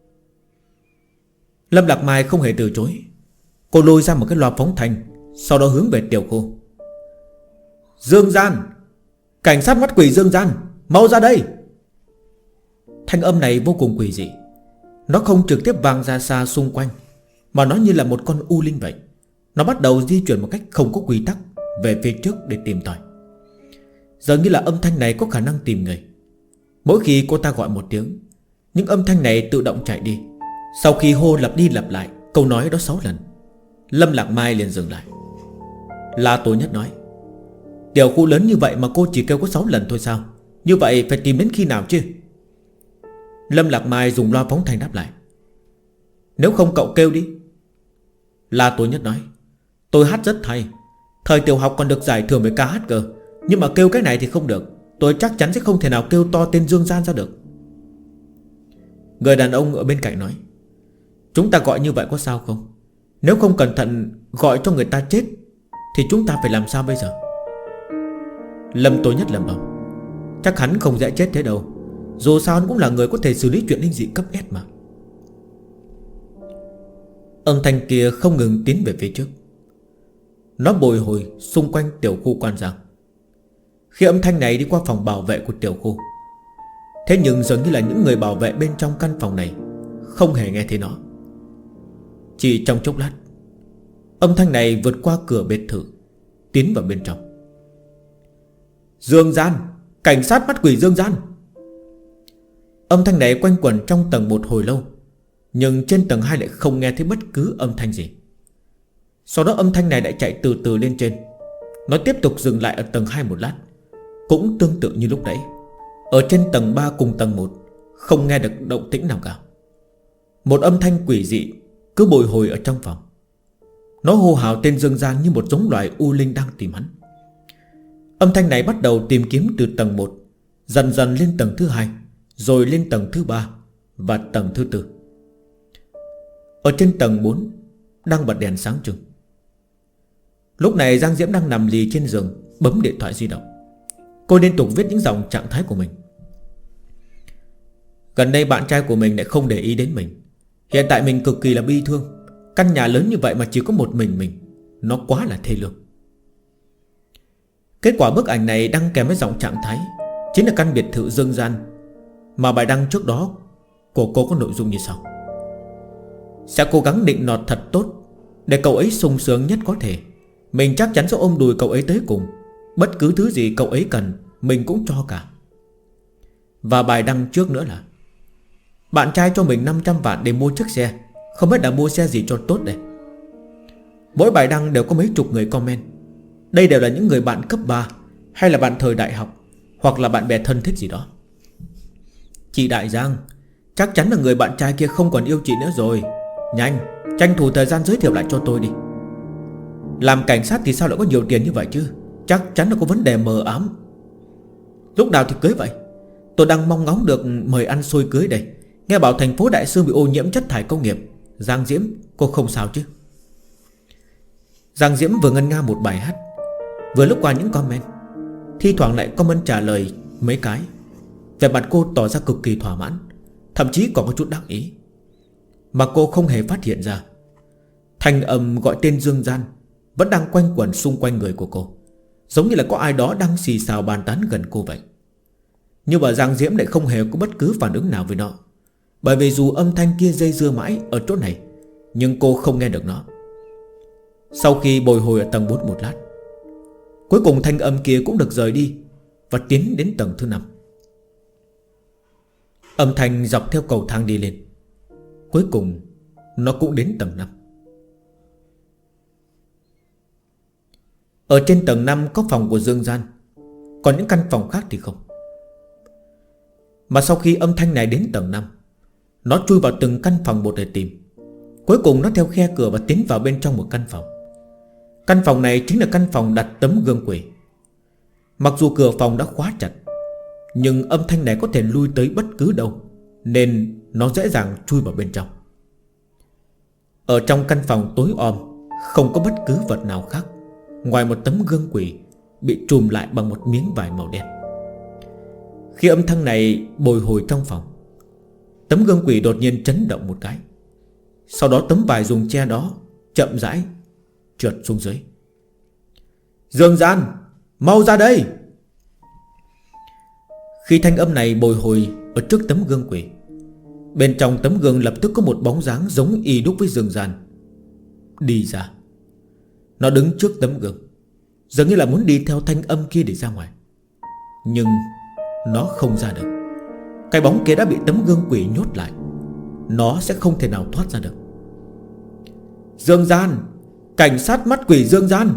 Lâm Lạc Mai không hề từ chối. Cô lôi ra một cái loa phóng thanh, sau đó hướng về tiểu khu: Dương Gian, cảnh sát mắt quỷ Dương Gian, mau ra đây. Thanh âm này vô cùng quỷ dị. Nó không trực tiếp vang ra xa xung quanh, mà nó như là một con u linh vậy. Nó bắt đầu di chuyển một cách không có quy tắc về phía trước để tìm tòi. Giờ như là âm thanh này có khả năng tìm người. Mỗi khi cô ta gọi một tiếng, những âm thanh này tự động chạy đi. Sau khi hô lặp đi lặp lại câu nói đó 6 lần, Lâm Lạc Mai liền dừng lại. La Tố Nhất nói: tiểu khu lớn như vậy mà cô chỉ kêu có 6 lần thôi sao? Như vậy phải tìm đến khi nào chứ? Lâm Lạc Mai dùng loa phóng thanh đáp lại: nếu không cậu kêu đi. La Tố Nhất nói: tôi hát rất hay, thời tiểu học còn được giải thưởng với ca hát cơ. Nhưng mà kêu cái này thì không được. Tôi chắc chắn sẽ không thể nào kêu to tên Dương Gian ra được. Người đàn ông ở bên cạnh nói: chúng ta gọi như vậy có sao không? Nếu không cẩn thận gọi cho người ta chết thì chúng ta phải làm sao bây giờ? Lâm Tố Nhất lẩm bẩm: chắc hắn không dễ chết thế đâu. Dù sao hắn cũng là người có thể xử lý chuyện linh dị cấp S mà. Âm thanh kia không ngừng tiến về phía trước. Nó bồi hồi xung quanh tiểu khu Quan Giang. Khi âm thanh này đi qua phòng bảo vệ của tiểu khu, thế nhưng dường như là những người bảo vệ bên trong căn phòng này không hề nghe thấy nó. Chỉ trong chốc lát, âm thanh này vượt qua cửa biệt thự, tiến vào bên trong. Dương Gian, cảnh sát bắt quỷ Dương Gian. Âm thanh này quanh quẩn trong tầng 1 hồi lâu, nhưng trên tầng 2 lại không nghe thấy bất cứ âm thanh gì. Sau đó âm thanh này lại chạy từ từ lên trên. Nó tiếp tục dừng lại ở tầng 2 một lát, cũng tương tự như lúc nãy. Ở trên tầng 3 cùng tầng 1 không nghe được động tĩnh nào cả. Một âm thanh quỷ dị cứ bồi hồi ở trong phòng. Nó hô hào tên Dương Gian như một giống loài u linh đang tìm hắn. Âm thanh này bắt đầu tìm kiếm từ tầng 1, dần dần lên tầng thứ 2, rồi lên tầng thứ 3 và tầng thứ 4. Ở trên tầng 4 đang bật đèn sáng trưng. Lúc này Giang Diễm đang nằm lì trên giường, bấm điện thoại di động. Cô liên tục viết những dòng trạng thái của mình. Gần đây bạn trai của mình lại không để ý đến mình. Hiện tại mình cực kỳ là bi thương. Căn nhà lớn như vậy mà chỉ có một mình. Nó quá là thê lương. Kết quả bức ảnh này đăng kèm với dòng trạng thái chính là căn biệt thự Dương Gian. Mà bài đăng trước đó của cô có nội dung như sau: sẽ cố gắng định nọt thật tốt để cậu ấy sung sướng nhất có thể. Mình chắc chắn sẽ ôm đùi cậu ấy tới cùng. Bất cứ thứ gì cậu ấy cần mình cũng cho cả. Và bài đăng trước nữa là: Bạn trai cho mình 500 vạn để mua chiếc xe, không biết đã mua xe gì cho tốt đây. Mỗi bài đăng đều có mấy chục người comment. Đây đều là những người bạn cấp 3, hay là bạn thời đại học, hoặc là bạn bè thân thích gì đó. Chị Đại Giang, chắc chắn là người bạn trai kia không còn yêu chị nữa rồi. Nhanh, tranh thủ thời gian giới thiệu lại cho tôi đi. Làm cảnh sát thì sao lại có nhiều tiền như vậy chứ? Chắc chắn là có vấn đề mờ ám. Lúc nào thì cưới vậy? Tôi đang mong ngóng được mời ăn xôi cưới đây. Nghe bảo thành phố Đại Sương bị ô nhiễm chất thải công nghiệp. Giang Diễm, cô không sao chứ? Giang Diễm vừa ngân nga một bài hát, vừa lúc qua những comment. Thi thoảng lại comment trả lời mấy cái. Vẻ mặt cô tỏ ra cực kỳ thỏa mãn, thậm chí còn có chút đắc ý. Mà cô không hề phát hiện ra thanh âm gọi tên Dương Gian vẫn đang quanh quẩn xung quanh người của cô, giống như là có ai đó đang xì xào bàn tán gần cô vậy. Nhưng mà Giang Diễm lại không hề có bất cứ phản ứng nào với nó, bởi vì dù âm thanh kia dây dưa mãi ở chỗ này, nhưng cô không nghe được nó. Sau khi bồi hồi ở tầng 4 một lát, cuối cùng thanh âm kia cũng được rời đi và tiến đến tầng thứ 5. Âm thanh dọc theo cầu thang đi lên, cuối cùng nó cũng đến tầng 5. Ở trên tầng 5 có phòng của Dương Gian, còn những căn phòng khác thì không. Mà sau khi âm thanh này đến tầng 5, nó chui vào từng căn phòng một để tìm. Cuối cùng nó theo khe cửa và tiến vào bên trong một căn phòng. Căn phòng này chính là căn phòng đặt tấm gương quỷ. Mặc dù cửa phòng đã khóa chặt, nhưng âm thanh này có thể lui tới bất cứ đâu, nên nó dễ dàng chui vào bên trong. Ở trong căn phòng tối om, không có bất cứ vật nào khác ngoài một tấm gương quỷ bị trùm lại bằng một miếng vải màu đen. Khi âm thanh này bồi hồi trong phòng, tấm gương quỷ đột nhiên chấn động một cái. Sau đó tấm vải dùng che đó chậm rãi trượt xuống dưới. Dương Gian, mau ra đây! Khi thanh âm này bồi hồi ở trước tấm gương quỷ, bên trong tấm gương lập tức có một bóng dáng giống y đúc với Dương Gian đi ra. Nó đứng trước tấm gương, dường như là muốn đi theo thanh âm kia để ra ngoài, nhưng nó không ra được. Cái bóng kia đã bị tấm gương quỷ nhốt lại, nó sẽ không thể nào thoát ra được. Dương Gian, cảnh sát mắt quỷ Dương Gian!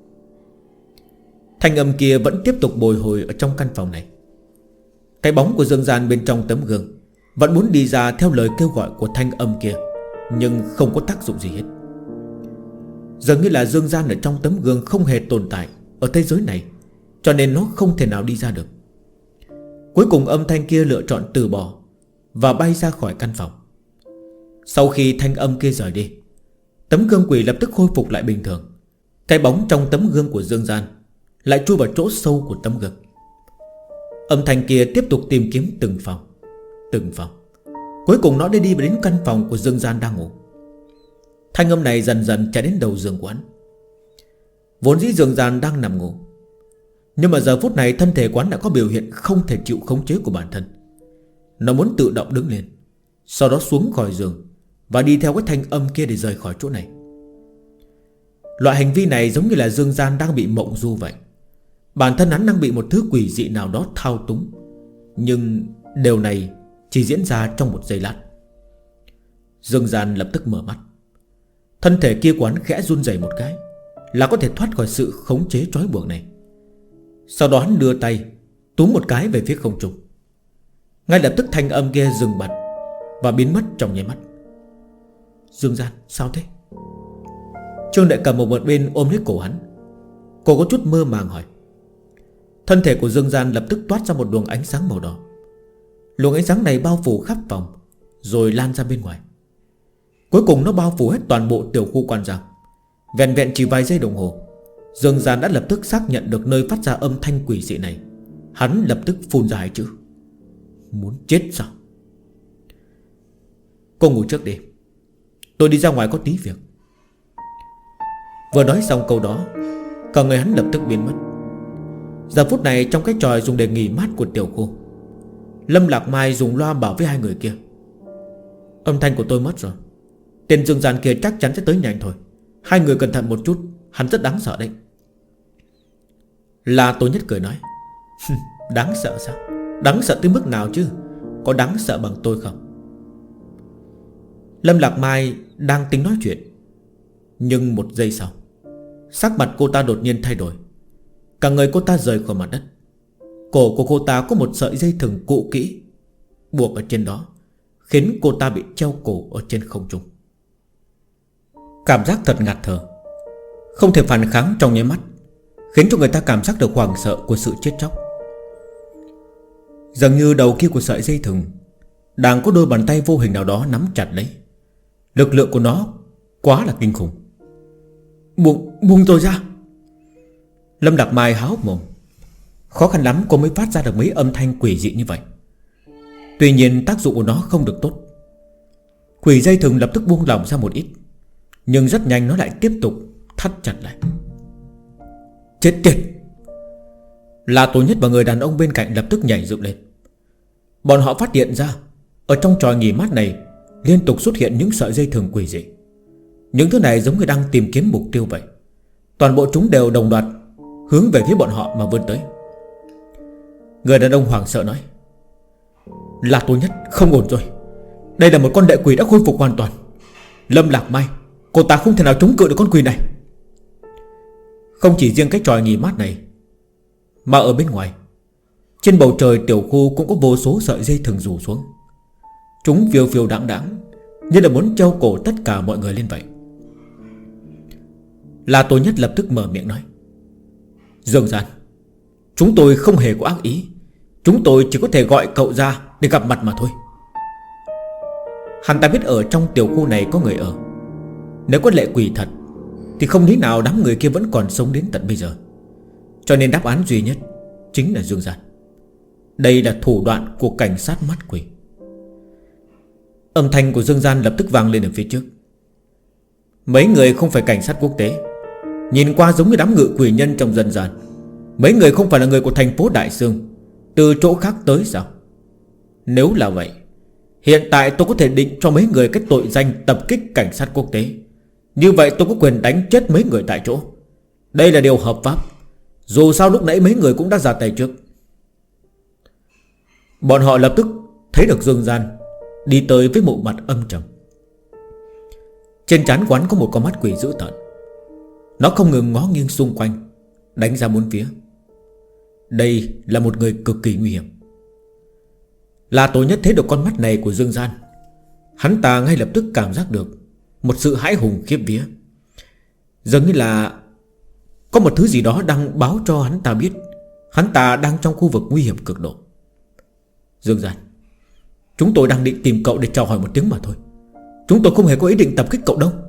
Thanh âm kia vẫn tiếp tục bồi hồi ở trong căn phòng này. Cái bóng của Dương Gian bên trong tấm gương vẫn muốn đi ra theo lời kêu gọi của thanh âm kia, nhưng không có tác dụng gì hết. Dường như là Dương Gian ở trong tấm gương không hề tồn tại ở thế giới này, cho nên nó không thể nào đi ra được. Cuối cùng âm thanh kia lựa chọn từ bỏ và bay ra khỏi căn phòng. Sau khi thanh âm kia rời đi, tấm gương quỷ lập tức khôi phục lại bình thường. Cái bóng trong tấm gương của Dương Gian lại chui vào chỗ sâu của tấm gương. Âm thanh kia tiếp tục tìm kiếm từng phòng, từng phòng. Cuối cùng nó đi đến căn phòng của Dương Gian đang ngủ. Thanh âm này dần dần chạy đến đầu giường của hắn. Vốn dĩ Dương Gian đang nằm ngủ, nhưng mà giờ phút này thân thể của hắn đã có biểu hiện không thể chịu khống chế của bản thân. Nó muốn tự động đứng lên, sau đó xuống khỏi giường và đi theo cái thanh âm kia để rời khỏi chỗ này. Loại hành vi này giống như là Dương Gian đang bị mộng du vậy. Bản thân hắn đang bị một thứ quỷ dị nào đó thao túng, nhưng điều này chỉ diễn ra trong một giây lát. Dương Gian lập tức mở mắt. Thân thể kia của hắn khẽ run rẩy một cái là có thể thoát khỏi sự khống chế trói buộc này. Sau đó hắn đưa tay túm một cái về phía không trung. Ngay lập tức thanh âm kia dừng bật và biến mất trong nháy mắt. Dương Gian, sao thế? Trương Đại Cầm ở một bên ôm lấy cổ hắn. Cô có chút mơ màng hỏi. Thân thể của Dương Gian lập tức toát ra một luồng ánh sáng màu đỏ. Luồng ánh sáng này bao phủ khắp phòng, rồi lan ra bên ngoài. Cuối cùng nó bao phủ hết toàn bộ tiểu khu quan giang. Vẹn vẹn chỉ vài giây đồng hồ, Dương Gian đã lập tức xác nhận được nơi phát ra âm thanh quỷ dị này. Hắn lập tức phun ra hai chữ: muốn chết sao? Cô ngủ trước đi, tôi đi ra ngoài có tí việc. Vừa nói xong câu đó, cả người hắn lập tức biến mất. Giờ phút này trong cái tròi dùng để nghỉ mát của tiểu khu, Lâm Lạc Mai dùng loa bảo với hai người kia: âm thanh của tôi mất rồi, tên Dương Gian kia chắc chắn sẽ tới nhanh thôi. Hai người cẩn thận một chút, hắn rất đáng sợ đấy. La Tố Nhất cười nói: đáng sợ sao? Đáng sợ tới mức nào chứ? Có đáng sợ bằng tôi không? Lâm Lạc Mai đang tính nói chuyện, nhưng một giây sau, sắc mặt cô ta đột nhiên thay đổi. Cả người cô ta rời khỏi mặt đất. Cổ của cô ta có một sợi dây thừng cũ kỹ buộc ở trên đó, khiến cô ta bị treo cổ ở trên không trung. Cảm giác thật ngạt thở, không thể phản kháng trong nháy mắt, khiến cho người ta cảm giác được hoảng sợ của sự chết chóc. Dường như đầu kia của sợi dây thừng đang có đôi bàn tay vô hình nào đó nắm chặt lấy. Lực lượng của nó quá là kinh khủng. Buông tôi ra. Lâm Đạc Mai há hốc mồm. Khó khăn lắm cô mới phát ra được mấy âm thanh quỷ dị như vậy. Tuy nhiên tác dụng của nó không được tốt. Quỷ dây thừng lập tức buông lỏng ra một ít, nhưng rất nhanh nó lại tiếp tục thắt chặt lại. Chết tiệt! La Tố Nhất và người đàn ông bên cạnh lập tức nhảy dựng lên. Bọn họ phát hiện ra ở trong tròi nghỉ mát này liên tục xuất hiện những sợi dây thừng quỷ dị. Những thứ này giống như đang tìm kiếm mục tiêu vậy. Toàn bộ chúng đều đồng loạt hướng về phía bọn họ mà vươn tới. Người đàn ông hoảng sợ nói: La Tố Nhất, không ổn rồi. Đây là một con lệ quỷ đã khôi phục hoàn toàn. Lâm Lạc Mai, cô ta không thể nào chống cự được con quỷ này. Không chỉ riêng cái tròi nghỉ mát này, mà ở bên ngoài, trên bầu trời tiểu khu cũng có vô số sợi dây thừng rủ xuống. Chúng phiêu phiêu đãng đãng, như là muốn treo cổ tất cả mọi người lên vậy. La Tố Nhất lập tức mở miệng nói: Dương Gian, chúng tôi không hề có ác ý. Chúng tôi chỉ có thể gọi cậu ra để gặp mặt mà thôi. Hắn ta biết ở trong tiểu khu này có người ở. Nếu có lệ quỷ thật thì không lý nào đám người kia vẫn còn sống đến tận bây giờ. Cho nên đáp án duy nhất chính là Dương Gian. Đây là thủ đoạn của cảnh sát mắt quỷ. Âm thanh của Dương Gian lập tức vang lên ở phía trước. Mấy người không phải cảnh sát quốc tế, nhìn qua giống như đám ngự quỷ nhân trong dân gian. Mấy người không phải là người của thành phố Đại Sương, từ chỗ khác tới sao? Nếu là vậy, hiện tại tôi có thể định cho mấy người cái tội danh tập kích cảnh sát quốc tế. Như vậy tôi có quyền đánh chết mấy người tại chỗ. Đây là điều hợp pháp. Dù sao lúc nãy mấy người cũng đã ra tay trước. Bọn họ lập tức thấy được Dương Gian đi tới với bộ mặt âm trầm. Trên trán quán có một con mắt quỷ dữ tợn. Nó không ngừng ngó nghiêng xung quanh, đánh ra bốn phía. Đây là một người cực kỳ nguy hiểm. La Tố Nhất thấy được con mắt này của Dương Gian, hắn ta ngay lập tức cảm giác được một sự hãi hùng khiếp vía. Dường như là có một thứ gì đó đang báo cho hắn ta biết hắn ta đang trong khu vực nguy hiểm cực độ. Dương Gian, chúng tôi đang định tìm cậu để chào hỏi một tiếng mà thôi. Chúng tôi không hề có ý định tập kích cậu đâu.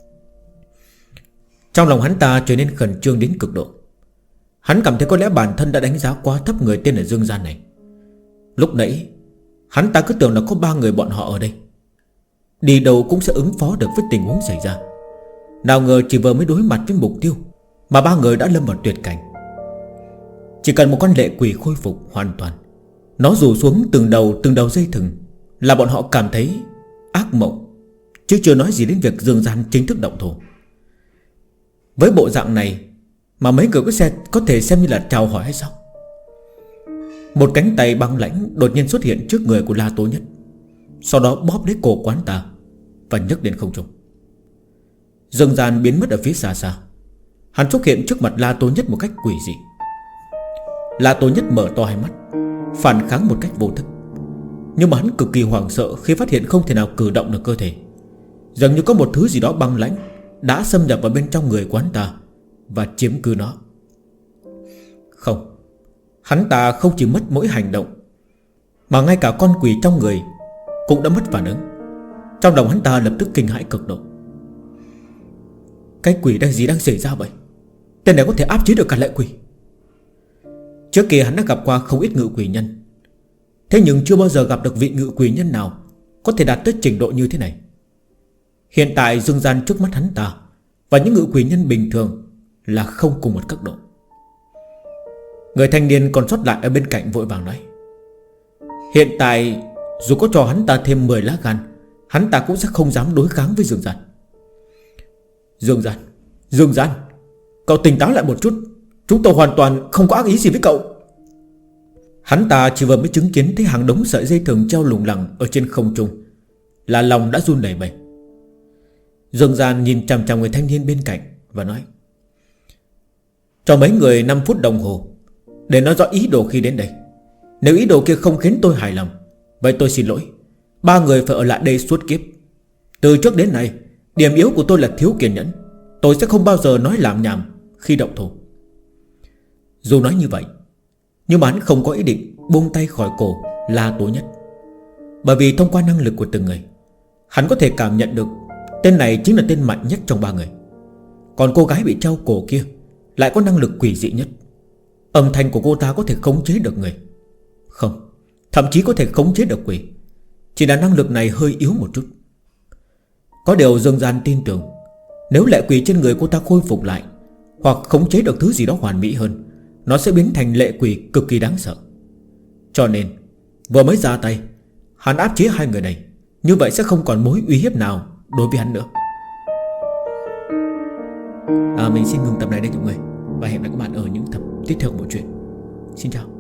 Trong lòng hắn ta trở nên khẩn trương đến cực độ. Hắn cảm thấy có lẽ bản thân đã đánh giá quá thấp người tên là Dương Gian này. Lúc nãy hắn ta cứ tưởng là có 3 người bọn họ ở đây, đi đâu cũng sẽ ứng phó được với tình huống xảy ra. Nào ngờ chỉ vừa mới đối mặt với mục tiêu mà 3 người đã lâm vào tuyệt cảnh. Chỉ cần một con lệ quỷ khôi phục hoàn toàn, nó rủ xuống từng đầu dây thừng là bọn họ cảm thấy ác mộng, chứ chưa nói gì đến việc Dương Gian chính thức động thủ. Với bộ dạng này mà mấy người có thể xem như là chào hỏi hay sao? Một cánh tay băng lãnh đột nhiên xuất hiện trước người của La Tố Nhất, sau đó bóp lấy cổ quán ta và nhấc lên không trung. Dương Gian biến mất ở phía xa xa. Hắn xuất hiện trước mặt La Tố Nhất một cách quỷ dị. La Tố Nhất mở to hai mắt, phản kháng một cách vô thức. Nhưng mà hắn cực kỳ hoảng sợ khi phát hiện không thể nào cử động được cơ thể. Dường như có một thứ gì đó băng lãnh đã xâm nhập vào bên trong người quán ta và chiếm cứ nó. Không, hắn ta không chỉ mất mỗi hành động, mà ngay cả con quỷ trong người cũng đã mất phản ứng. Trong lòng hắn ta lập tức kinh hãi cực độ. Cái quỷ đang xảy ra vậy? Tên này có thể áp chế được cả lệ quỷ. Trước kia hắn đã gặp qua không ít ngự quỷ nhân, thế nhưng chưa bao giờ gặp được vị ngự quỷ nhân nào có thể đạt tới trình độ như thế này. Hiện tại Dương Gian trước mắt hắn ta và những ngự quỷ nhân bình thường là không cùng một cấp độ. Người thanh niên còn sót lại ở bên cạnh vội vàng nói: hiện tại dù có cho hắn ta thêm 10 lá gan, hắn ta cũng sẽ không dám đối kháng với Dương Gian. Dương Gian, cậu tỉnh táo lại một chút. Chúng tôi hoàn toàn không có ác ý gì với cậu. Hắn ta chỉ vừa mới chứng kiến thấy hàng đống sợi dây thừng treo lủng lẳng ở trên không trung, là lòng đã run đầy bẩy. Dương Gian nhìn chằm chằm người thanh niên bên cạnh và nói: cho mấy người 5 phút đồng hồ để nói rõ ý đồ khi đến đây. Nếu ý đồ kia không khiến tôi hài lòng, vậy tôi xin lỗi, 3 người phải ở lại đây suốt kiếp. Từ trước đến nay, điểm yếu của tôi là thiếu kiên nhẫn. Tôi sẽ không bao giờ nói lảm nhảm khi động thủ. Dù nói như vậy, nhưng mà hắn không có ý định buông tay khỏi cổ La Tố Nhất. Bởi vì thông qua năng lực của từng người, hắn có thể cảm nhận được tên này chính là tên mạnh nhất trong 3 người. Còn cô gái bị treo cổ kia lại có năng lực quỷ dị nhất. Âm thanh của cô ta có thể khống chế được người, không, thậm chí có thể khống chế được quỷ. Chỉ là năng lực này hơi yếu một chút. Có điều Dương Gian tin tưởng, nếu lệ quỷ trên người cô ta khôi phục lại, hoặc khống chế được thứ gì đó hoàn mỹ hơn, nó sẽ biến thành lệ quỷ cực kỳ đáng sợ. Cho nên vừa mới ra tay, hắn áp chế 2 người này, như vậy sẽ không còn mối uy hiếp nào đối với hắn nữa. Mình xin ngừng tập này đây mọi người, và hẹn gặp lại các bạn ở những tập tiếp theo của bộ truyện. Xin chào.